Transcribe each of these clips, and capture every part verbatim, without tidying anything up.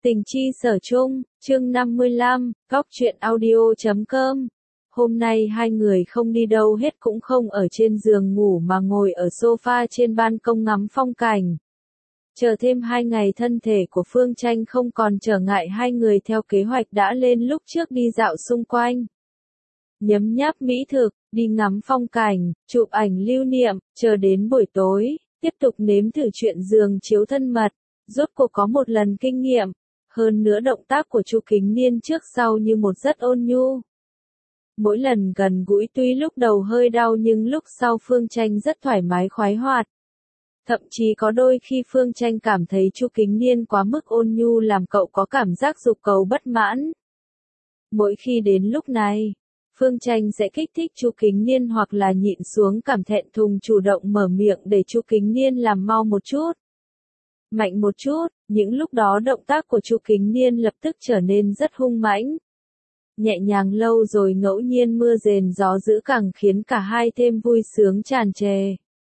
Tình chi sở chung, chương năm mươi lăm, góc truyện audio chấm com. Hôm nay hai người không đi đâu hết, cũng không ở trên giường ngủ mà ngồi ở sofa trên ban công ngắm phong cảnh. Chờ thêm hai ngày thân thể của Phương Tranh không còn trở ngại, hai người theo kế hoạch đã lên lúc trước đi dạo xung quanh. Nhấm nháp mỹ thực, đi ngắm phong cảnh, chụp ảnh lưu niệm, chờ đến buổi tối, tiếp tục nếm thử chuyện giường chiếu thân mật. Rốt cuộc có một lần kinh nghiệm. Hơn nữa động tác của Chu Kính Niên trước sau như một rất ôn nhu. Mỗi lần gần gũi tuy lúc đầu hơi đau nhưng lúc sau Phương Tranh rất thoải mái khoái hoạt. Thậm chí có đôi khi Phương Tranh cảm thấy Chu Kính Niên quá mức ôn nhu làm cậu có cảm giác dục cầu bất mãn. Mỗi khi đến lúc này, Phương Tranh sẽ kích thích Chu Kính Niên hoặc là nhịn xuống cảm thẹn thùng chủ động mở miệng để Chu Kính Niên làm mau một chút. Mạnh một chút, những lúc đó động tác của Chu Kính Niên lập tức trở nên rất hung mãnh. Nhẹ nhàng lâu rồi ngẫu nhiên mưa rền gió dữ càng khiến cả hai thêm vui sướng tràn trề.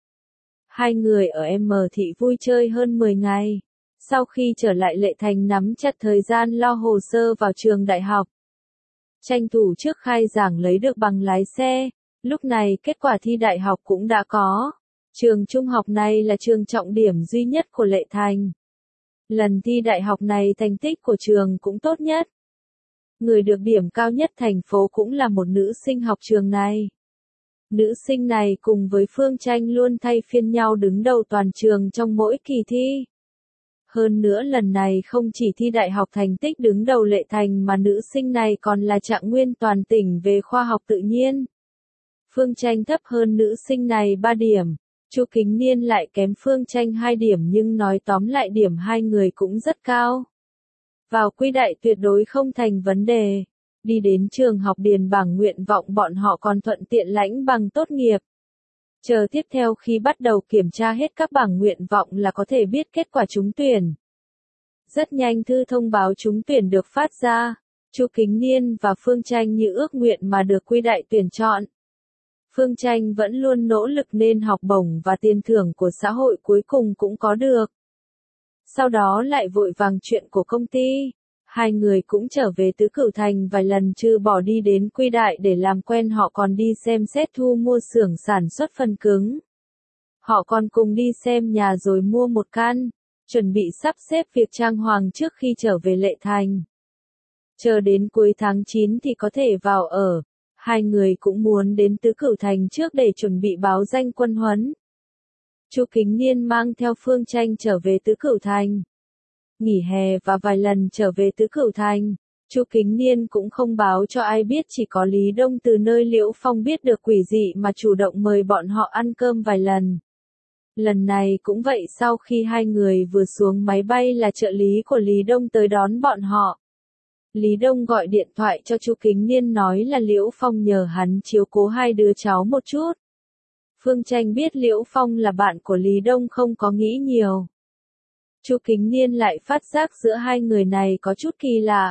Hai người ở M thị vui chơi hơn mười ngày. Sau khi trở lại Lệ Thành nắm chặt thời gian lo hồ sơ vào trường đại học. Tranh thủ trước khai giảng lấy được bằng lái xe. Lúc này kết quả thi đại học cũng đã có. Trường trung học này là trường trọng điểm duy nhất của Lệ Thành. Lần thi đại học này thành tích của trường cũng tốt nhất. Người được điểm cao nhất thành phố cũng là một nữ sinh học trường này. Nữ sinh này cùng với Phương Tranh luôn thay phiên nhau đứng đầu toàn trường trong mỗi kỳ thi. Hơn nữa lần này không chỉ thi đại học thành tích đứng đầu Lệ Thành mà nữ sinh này còn là trạng nguyên toàn tỉnh về khoa học tự nhiên. Phương Tranh thấp hơn nữ sinh này ba điểm. Chu Kính Niên lại kém Phương Tranh hai điểm, nhưng nói tóm lại điểm hai người cũng rất cao. Vào quy đại tuyệt đối không thành vấn đề. Đi đến trường học điền bảng nguyện vọng, bọn họ còn thuận tiện lãnh bằng tốt nghiệp. Chờ tiếp theo khi bắt đầu kiểm tra hết các bảng nguyện vọng là có thể biết kết quả trúng tuyển. Rất nhanh thư thông báo trúng tuyển được phát ra. Chu Kính Niên và Phương Tranh như ước nguyện mà được quy đại tuyển chọn. Phương Tranh vẫn luôn nỗ lực nên học bổng và tiền thưởng của xã hội cuối cùng cũng có được. Sau đó lại vội vàng chuyện của công ty. Hai người cũng trở về Tứ Cửu Thành vài lần, trừ bỏ đi đến quy đại để làm quen, họ còn đi xem xét thu mua xưởng sản xuất phần cứng. Họ còn cùng đi xem nhà rồi mua một căn, chuẩn bị sắp xếp việc trang hoàng trước khi trở về Lệ Thành. Chờ đến cuối tháng chín thì có thể vào ở. Hai người cũng muốn đến Tứ Cửu Thành trước để chuẩn bị báo danh quân huấn. Chu Kính Niên mang theo Phương Tranh trở về Tứ Cửu Thành. Nghỉ hè và vài lần trở về Tứ Cửu Thành, Chu Kính Niên cũng không báo cho ai biết, chỉ có Lý Đông từ nơi Liễu Phong biết được quỷ dị mà chủ động mời bọn họ ăn cơm vài lần. Lần này cũng vậy, sau khi hai người vừa xuống máy bay là trợ lý của Lý Đông tới đón bọn họ. Lý Đông gọi điện thoại cho Chu Kính Niên nói là Liễu Phong nhờ hắn chiếu cố hai đứa cháu một chút. Phương Tranh biết Liễu Phong là bạn của Lý Đông không có nghĩ nhiều. Chu Kính Niên lại phát giác giữa hai người này có chút kỳ lạ.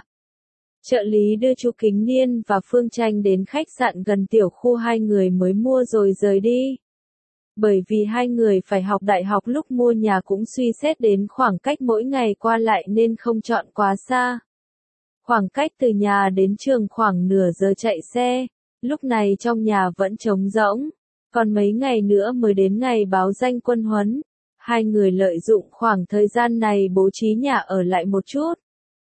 Trợ lý đưa Chu Kính Niên và Phương Tranh đến khách sạn gần tiểu khu hai người mới mua rồi rời đi. Bởi vì hai người phải học đại học, lúc mua nhà cũng suy xét đến khoảng cách mỗi ngày qua lại nên không chọn quá xa. Khoảng cách từ nhà đến trường khoảng nửa giờ chạy xe, lúc này trong nhà vẫn trống rỗng, còn mấy ngày nữa mới đến ngày báo danh quân huấn. Hai người lợi dụng khoảng thời gian này bố trí nhà ở lại một chút.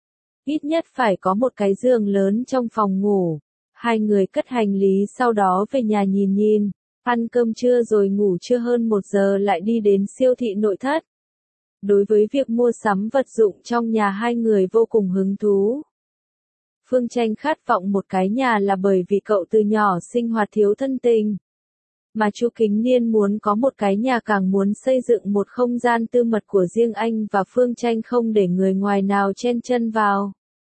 Ít nhất phải có một cái giường lớn trong phòng ngủ. Hai người cất hành lý sau đó về nhà nhìn nhìn, ăn cơm trưa rồi ngủ trưa, hơn một giờ lại đi đến siêu thị nội thất. Đối với việc mua sắm vật dụng trong nhà hai người vô cùng hứng thú. Phương Tranh khát vọng một cái nhà là bởi vì cậu từ nhỏ sinh hoạt thiếu thân tình. Mà Chu Kính Niên muốn có một cái nhà, càng muốn xây dựng một không gian tư mật của riêng anh và Phương Tranh, không để người ngoài nào chen chân vào.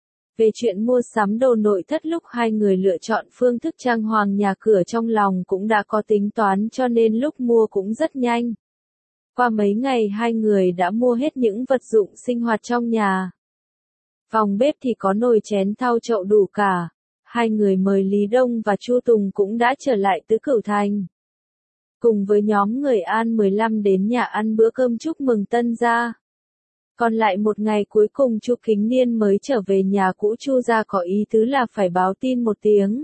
Về chuyện mua sắm đồ nội thất, lúc hai người lựa chọn phương thức trang hoàng nhà cửa trong lòng cũng đã có tính toán, cho nên lúc mua cũng rất nhanh. Qua mấy ngày hai người đã mua hết những vật dụng sinh hoạt trong nhà. Phòng bếp thì có nồi chén thau chậu đủ cả. Hai người mời Lý Đông và Chu Tùng cũng đã trở lại Tứ Cửu Thành. Cùng với nhóm người An mười lăm đến nhà ăn bữa cơm chúc mừng tân gia. Còn lại một ngày cuối cùng Chu Kính Niên mới trở về nhà cũ. Chu gia có ý tứ là phải báo tin một tiếng.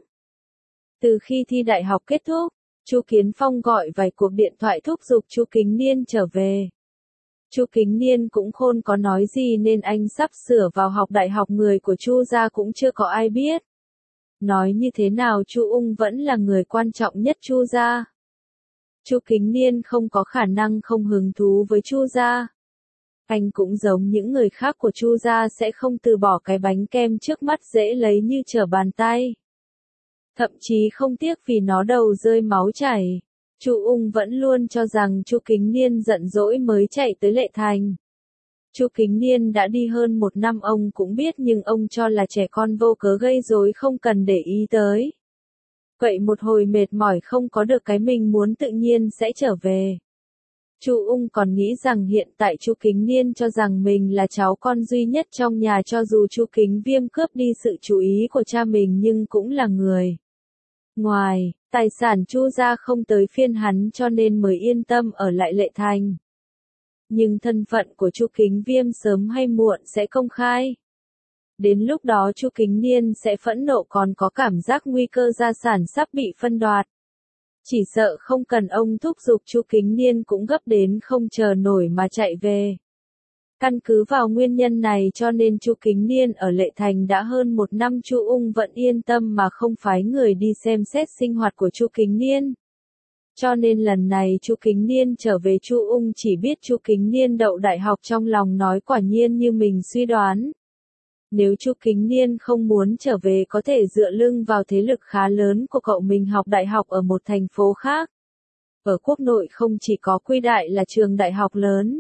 Từ khi thi đại học kết thúc, Chu Kiến Phong gọi vài cuộc điện thoại thúc giục Chu Kính Niên trở về. Chu Kính Niên cũng khôn có nói gì nên anh sắp sửa vào học đại học, người của Chu gia cũng chưa có ai biết. Nói như thế nào Chu Ung vẫn là người quan trọng nhất Chu gia. Chu Kính Niên không có khả năng không hứng thú với Chu gia. Anh cũng giống những người khác của Chu gia sẽ không từ bỏ cái bánh kem trước mắt dễ lấy như trở bàn tay. Thậm chí không tiếc vì nó đầu rơi máu chảy. Chu Ung vẫn luôn cho rằng Chu Kính Niên giận dỗi mới chạy tới Lệ Thành. Chu Kính Niên đã đi hơn một năm ông cũng biết, nhưng ông cho là trẻ con vô cớ gây rối không cần để ý tới. Vậy một hồi mệt mỏi không có được cái mình muốn tự nhiên sẽ trở về. Chu Ung còn nghĩ rằng hiện tại Chu Kính Niên cho rằng mình là cháu con duy nhất trong nhà, cho dù Chu Kính Viêm cướp đi sự chú ý của cha mình nhưng cũng là người ngoài, tài sản Chu gia không tới phiên hắn cho nên mới yên tâm ở lại Lệ Thành. Nhưng thân phận của Chu Kính Viêm sớm hay muộn sẽ công khai. Đến lúc đó Chu Kính Niên sẽ phẫn nộ, còn có cảm giác nguy cơ gia sản sắp bị phân đoạt. Chỉ sợ không cần ông thúc giục Chu Kính Niên cũng gấp đến không chờ nổi mà chạy về. Căn cứ vào nguyên nhân này cho nên Chu Kính Niên ở Lệ Thành đã hơn một năm. Chu Ung vẫn yên tâm mà không phái người đi xem xét sinh hoạt của Chu Kính Niên. Cho nên lần này Chu Kính Niên trở về, Chu Ung chỉ biết Chu Kính Niên đậu đại học, trong lòng nói quả nhiên như mình suy đoán. Nếu Chu Kính Niên không muốn trở về có thể dựa lưng vào thế lực khá lớn của cậu mình học đại học ở một thành phố khác. Ở quốc nội không chỉ có Quy Đại là trường đại học lớn.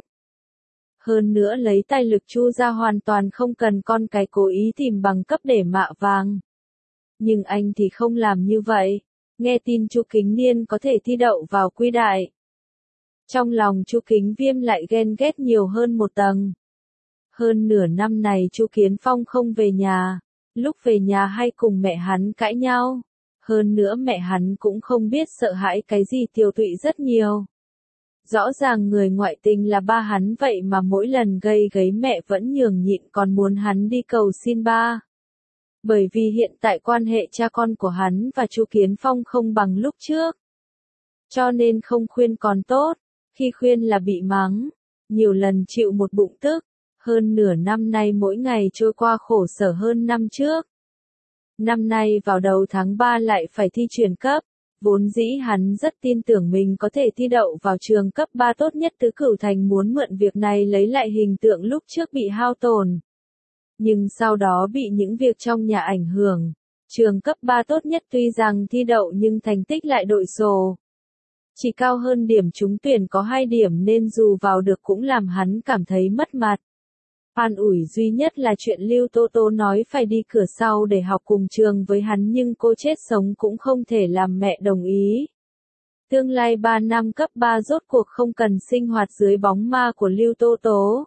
Hơn nữa lấy tài lực Chu gia hoàn toàn không cần con cái cố ý tìm bằng cấp để mạ vàng. Nhưng anh thì không làm như vậy. Nghe tin Chu Kính Niên có thể thi đậu vào Quy Đại, trong lòng Chu Kính Viêm lại ghen ghét nhiều hơn một tầng. Hơn nửa năm này Chu Kiến Phong không về nhà, lúc về nhà hay cùng mẹ hắn cãi nhau. Hơn nữa mẹ hắn cũng không biết sợ hãi cái gì, tiêu tụy rất nhiều. Rõ ràng người ngoại tình là ba hắn, vậy mà mỗi lần gây gấy mẹ vẫn nhường nhịn, còn muốn hắn đi cầu xin ba. Bởi vì hiện tại quan hệ cha con của hắn và Chu Kiến Phong không bằng lúc trước. Cho nên không khuyên còn tốt, khi khuyên là bị mắng, nhiều lần chịu một bụng tức. Hơn nửa năm nay mỗi ngày trôi qua khổ sở hơn năm trước. Năm nay vào đầu tháng ba lại phải thi chuyển cấp, vốn dĩ hắn rất tin tưởng mình có thể thi đậu vào trường cấp ba tốt nhất Tứ Cửu Thành, muốn mượn việc này lấy lại hình tượng lúc trước bị hao tổn. Nhưng sau đó bị những việc trong nhà ảnh hưởng, trường cấp ba tốt nhất tuy rằng thi đậu nhưng thành tích lại đội sổ. Chỉ cao hơn điểm trúng tuyển có hai điểm nên dù vào được cũng làm hắn cảm thấy mất mặt. An ủi duy nhất là chuyện Lưu Tố Tố nói phải đi cửa sau để học cùng trường với hắn, nhưng cô chết sống cũng không thể làm mẹ đồng ý. Tương lai ba năm cấp ba rốt cuộc không cần sinh hoạt dưới bóng ma của Lưu Tố Tố.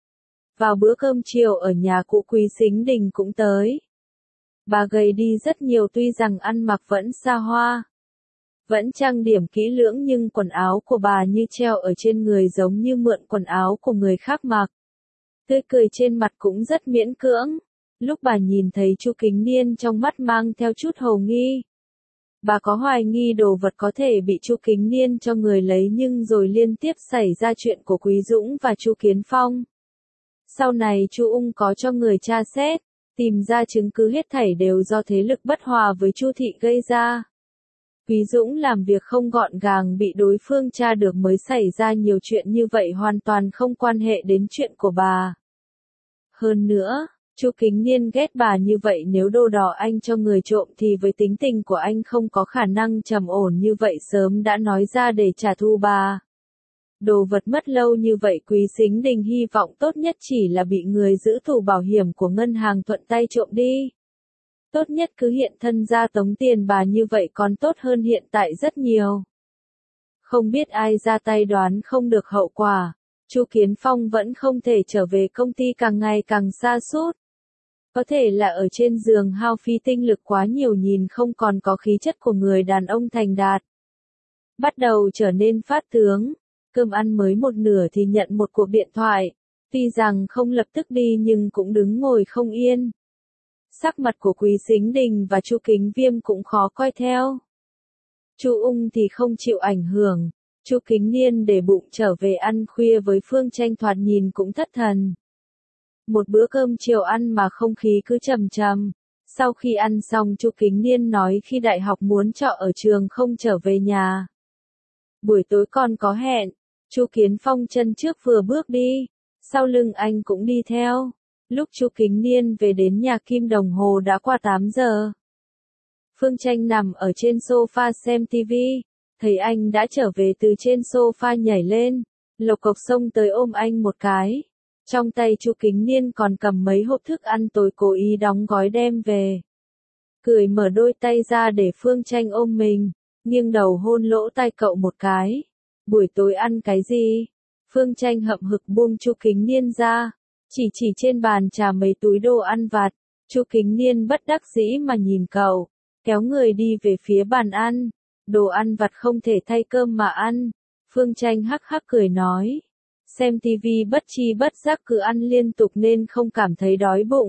Vào bữa cơm chiều ở nhà cụ Quý Sính Đình cũng tới. Bà gầy đi rất nhiều, tuy rằng ăn mặc vẫn xa hoa, vẫn trang điểm kỹ lưỡng, nhưng quần áo của bà như treo ở trên người giống như mượn quần áo của người khác mặc. Tươi cười trên mặt cũng rất miễn cưỡng. Lúc bà nhìn thấy Chu Kính Niên trong mắt mang theo chút hồ nghi. Bà có hoài nghi đồ vật có thể bị Chu Kính Niên cho người lấy, nhưng rồi liên tiếp xảy ra chuyện của Quý Dũng và Chu Kiến Phong. Sau này Chu Ung có cho người tra xét, tìm ra chứng cứ hết thảy đều do thế lực bất hòa với Chu thị gây ra. Quý Dũng làm việc không gọn gàng bị đối phương tra được mới xảy ra nhiều chuyện như vậy, hoàn toàn không quan hệ đến chuyện của bà. Hơn nữa, Chu Kính Niên ghét bà như vậy, nếu đồ đỏ anh cho người trộm thì với tính tình của anh không có khả năng trầm ổn như vậy, sớm đã nói ra để trả thù bà. Đồ vật mất lâu như vậy Quý Sính Đình hy vọng tốt nhất chỉ là bị người giữ tủ bảo hiểm của ngân hàng thuận tay trộm đi. Tốt nhất cứ hiện thân ra tống tiền bà, như vậy còn tốt hơn hiện tại rất nhiều. Không biết ai ra tay đoán không được hậu quả. Chu Kiến Phong vẫn không thể trở về công ty, càng ngày càng sa sút. Có thể là ở trên giường hao phí tinh lực quá nhiều, nhìn không còn có khí chất của người đàn ông thành đạt. Bắt đầu trở nên phát tướng. Cơm ăn mới một nửa thì nhận một cuộc điện thoại. Tuy rằng không lập tức đi nhưng cũng đứng ngồi không yên. Sắc mặt của Quý Sính Đình và Chu Kính Viêm cũng khó coi theo. Chu Ung thì không chịu ảnh hưởng. Chu Kính Niên để bụng trở về ăn khuya với Phương Tranh thoạt nhìn cũng thất thần. Một bữa cơm chiều ăn mà không khí cứ trầm trầm. Sau khi ăn xong Chu Kính Niên nói khi đại học muốn trọ ở trường không trở về nhà. Buổi tối còn có hẹn. Chu Kiến Phong chân trước vừa bước đi. Sau lưng anh cũng đi theo. Lúc Chu Kính Niên về đến nhà Kim đồng hồ đã qua tám giờ. Phương Tranh nằm ở trên sofa xem tivi. Thấy anh đã trở về từ trên sofa nhảy lên. Lộc cộc xông tới ôm anh một cái. Trong tay Chu Kính Niên còn cầm mấy hộp thức ăn tối cố ý đóng gói đem về. Cười mở đôi tay ra để Phương Tranh ôm mình. Nghiêng đầu hôn lỗ tai cậu một cái. Buổi tối ăn cái gì? Phương Tranh hậm hực buông Chu Kính Niên ra. Chỉ chỉ trên bàn trà mấy túi đồ ăn vặt. Chu Kính Niên bất đắc dĩ mà nhìn cậu. Kéo người đi về phía bàn ăn. Đồ ăn vặt không thể thay cơm mà ăn. Phương Tranh hắc hắc cười nói. Xem tivi bất chi bất giác cứ ăn liên tục nên không cảm thấy đói bụng.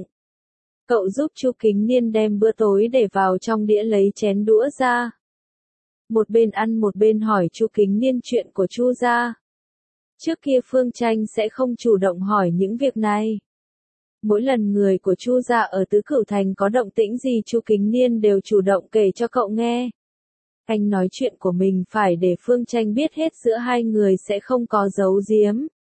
Cậu giúp Chu Kính Niên đem bữa tối để vào trong đĩa lấy chén đũa ra. Một bên ăn một bên hỏi Chu Kính Niên chuyện của Chu gia. Trước kia Phương Tranh sẽ không chủ động hỏi những việc này. Mỗi lần người của Chu gia ở Tứ Cửu Thành có động tĩnh gì Chu Kính Niên đều chủ động kể cho cậu nghe. Anh nói chuyện của mình phải để Phương Tranh biết hết giữa hai người sẽ không có giấu giếm.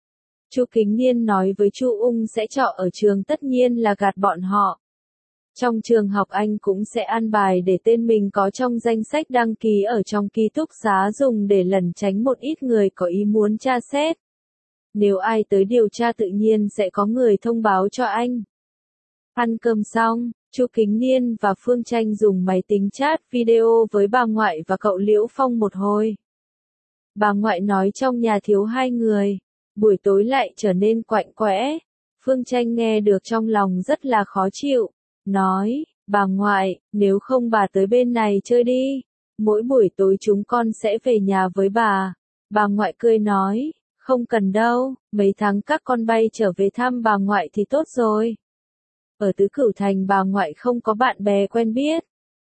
Chu Kính Niên nói với Chu Ung sẽ trọ ở trường tất nhiên là gạt bọn họ. Trong trường học anh cũng sẽ an bài để tên mình có trong danh sách đăng ký ở trong ký túc xá dùng để lẩn tránh một ít người có ý muốn tra xét. Nếu ai tới điều tra tự nhiên sẽ có người thông báo cho anh. Ăn cơm xong, Chu Kính Niên và Phương Tranh dùng máy tính chat video với bà ngoại và cậu Liễu Phong một hồi. Bà ngoại nói trong nhà thiếu hai người, buổi tối lại trở nên quạnh quẽ. Phương Tranh nghe được trong lòng rất là khó chịu, nói, bà ngoại, nếu không bà tới bên này chơi đi, mỗi buổi tối chúng con sẽ về nhà với bà. Bà ngoại cười nói, không cần đâu, mấy tháng các con bay trở về thăm bà ngoại thì tốt rồi. Ở Tứ Cửu Thành bà ngoại không có bạn bè quen biết.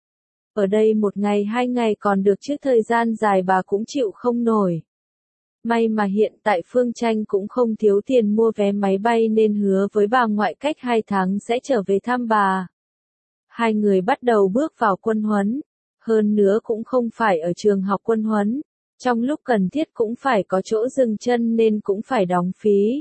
Ở đây một ngày hai ngày còn được chứ thời gian dài bà cũng chịu không nổi. May mà hiện tại Phương Tranh cũng không thiếu tiền mua vé máy bay nên hứa với bà ngoại cách hai tháng sẽ trở về thăm bà. Hai người bắt đầu bước vào quân huấn. Hơn nữa cũng không phải ở trường học quân huấn. Trong lúc cần thiết cũng phải có chỗ dừng chân nên cũng phải đóng phí.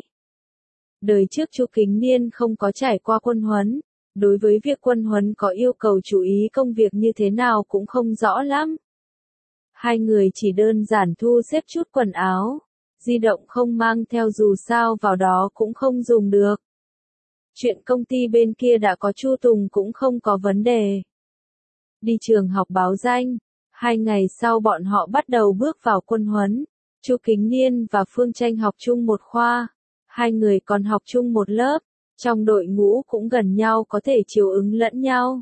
Đời trước Chu Kính Niên không có trải qua quân huấn. Đối với việc quân huấn có yêu cầu chú ý công việc như thế nào cũng không rõ lắm. Hai người chỉ đơn giản thu xếp chút quần áo. Di động không mang theo dù sao vào đó cũng không dùng được. Chuyện công ty bên kia đã có Chu Tùng cũng không có vấn đề. Đi trường học báo danh. Hai ngày sau bọn họ bắt đầu bước vào quân huấn. Chu Kính Niên và Phương Tranh học chung một khoa. Hai người còn học chung một lớp. Trong đội ngũ cũng gần nhau có thể chiều ứng lẫn nhau.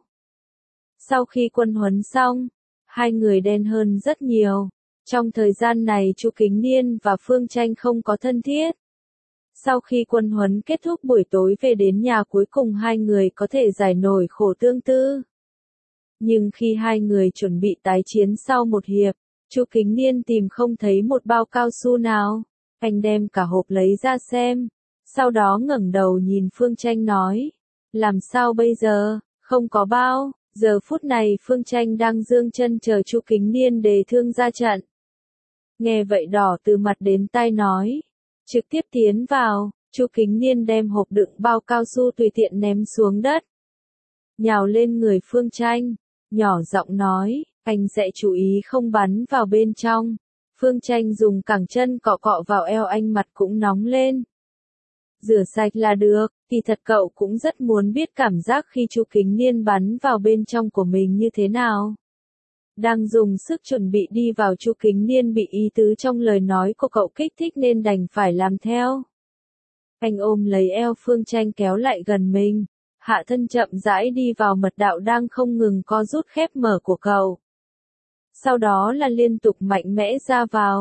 Sau khi quân huấn xong, hai người đen hơn rất nhiều. Trong thời gian này Chu Kính Niên và Phương Tranh không có thân thiết. Sau khi quân huấn kết thúc buổi tối về đến nhà cuối cùng hai người có thể giải nổi khổ tương tư. Nhưng khi hai người chuẩn bị tái chiến sau một hiệp, Chu Kính Niên tìm không thấy một bao cao su nào. Anh đem cả hộp lấy ra xem. Sau đó ngẩng đầu nhìn Phương Tranh nói. Làm sao bây giờ, không có bao. Giờ phút này Phương Tranh đang giương chân chờ Chu Kính Niên đề thương ra trận. Nghe vậy đỏ từ mặt đến tai nói. Trực tiếp tiến vào, Chu Kính Niên đem hộp đựng bao cao su tùy tiện ném xuống đất. Nhào lên người Phương Tranh, nhỏ giọng nói, anh sẽ chú ý không bắn vào bên trong. Phương Tranh dùng cẳng chân cọ cọ vào eo anh, mặt cũng nóng lên. Rửa sạch là được, thì thật cậu cũng rất muốn biết cảm giác khi Chu Kính Niên bắn vào bên trong của mình như thế nào. Đang dùng sức chuẩn bị đi vào Chu Kính Niên bị ý tứ trong lời nói của cậu kích thích nên đành phải làm theo. Anh ôm lấy eo Phương Tranh kéo lại gần mình, hạ thân chậm rãi đi vào mật đạo đang không ngừng co rút khép mở của cậu. Sau đó là liên tục mạnh mẽ ra vào,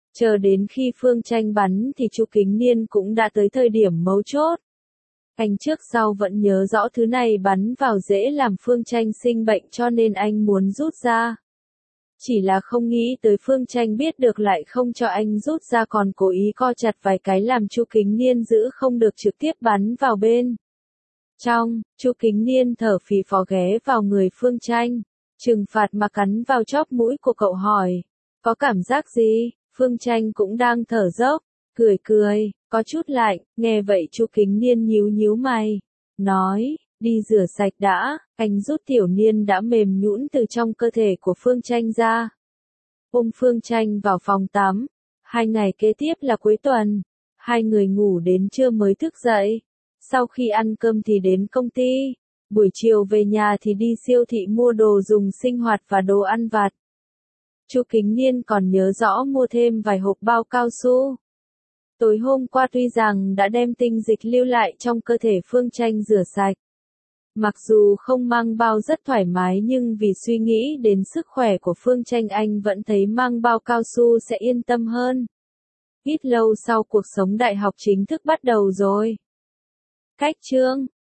Chờ đến khi Phương Tranh bắn thì Chu Kính Niên cũng đã tới thời điểm mấu chốt. Anh trước sau vẫn nhớ rõ thứ này bắn vào dễ làm Phương Tranh sinh bệnh cho nên anh muốn rút ra. Chỉ là không nghĩ tới Phương Tranh biết được lại không cho anh rút ra còn cố ý co chặt vài cái làm Chu Kính Niên giữ không được trực tiếp bắn vào bên. Trong, Chu Kính Niên thở phì phò ghé vào người Phương Tranh. Trừng phạt mà cắn vào chóp mũi của cậu hỏi. Có cảm giác gì? Phương Tranh cũng đang thở dốc. Cười cười, có chút lạnh. Nghe vậy Chu Kính Niên nhíu nhíu mày. Nói, đi rửa sạch đã. Anh rút Tiểu Niên đã mềm nhũn từ trong cơ thể của Phương Tranh ra. Ôm Phương Tranh vào phòng tắm. Hai ngày kế tiếp là cuối tuần. Hai người ngủ đến trưa mới thức dậy. Sau khi ăn cơm thì đến công ty. Buổi chiều về nhà thì đi siêu thị mua đồ dùng sinh hoạt và đồ ăn vặt. Chu Kính Niên còn nhớ rõ mua thêm vài hộp bao cao su. Tối hôm qua tuy rằng đã đem tinh dịch lưu lại trong cơ thể Phương Tranh rửa sạch. Mặc dù không mang bao rất thoải mái nhưng vì suy nghĩ đến sức khỏe của Phương Tranh anh vẫn thấy mang bao cao su sẽ yên tâm hơn. Ít lâu sau cuộc sống đại học chính thức bắt đầu rồi. Cách chương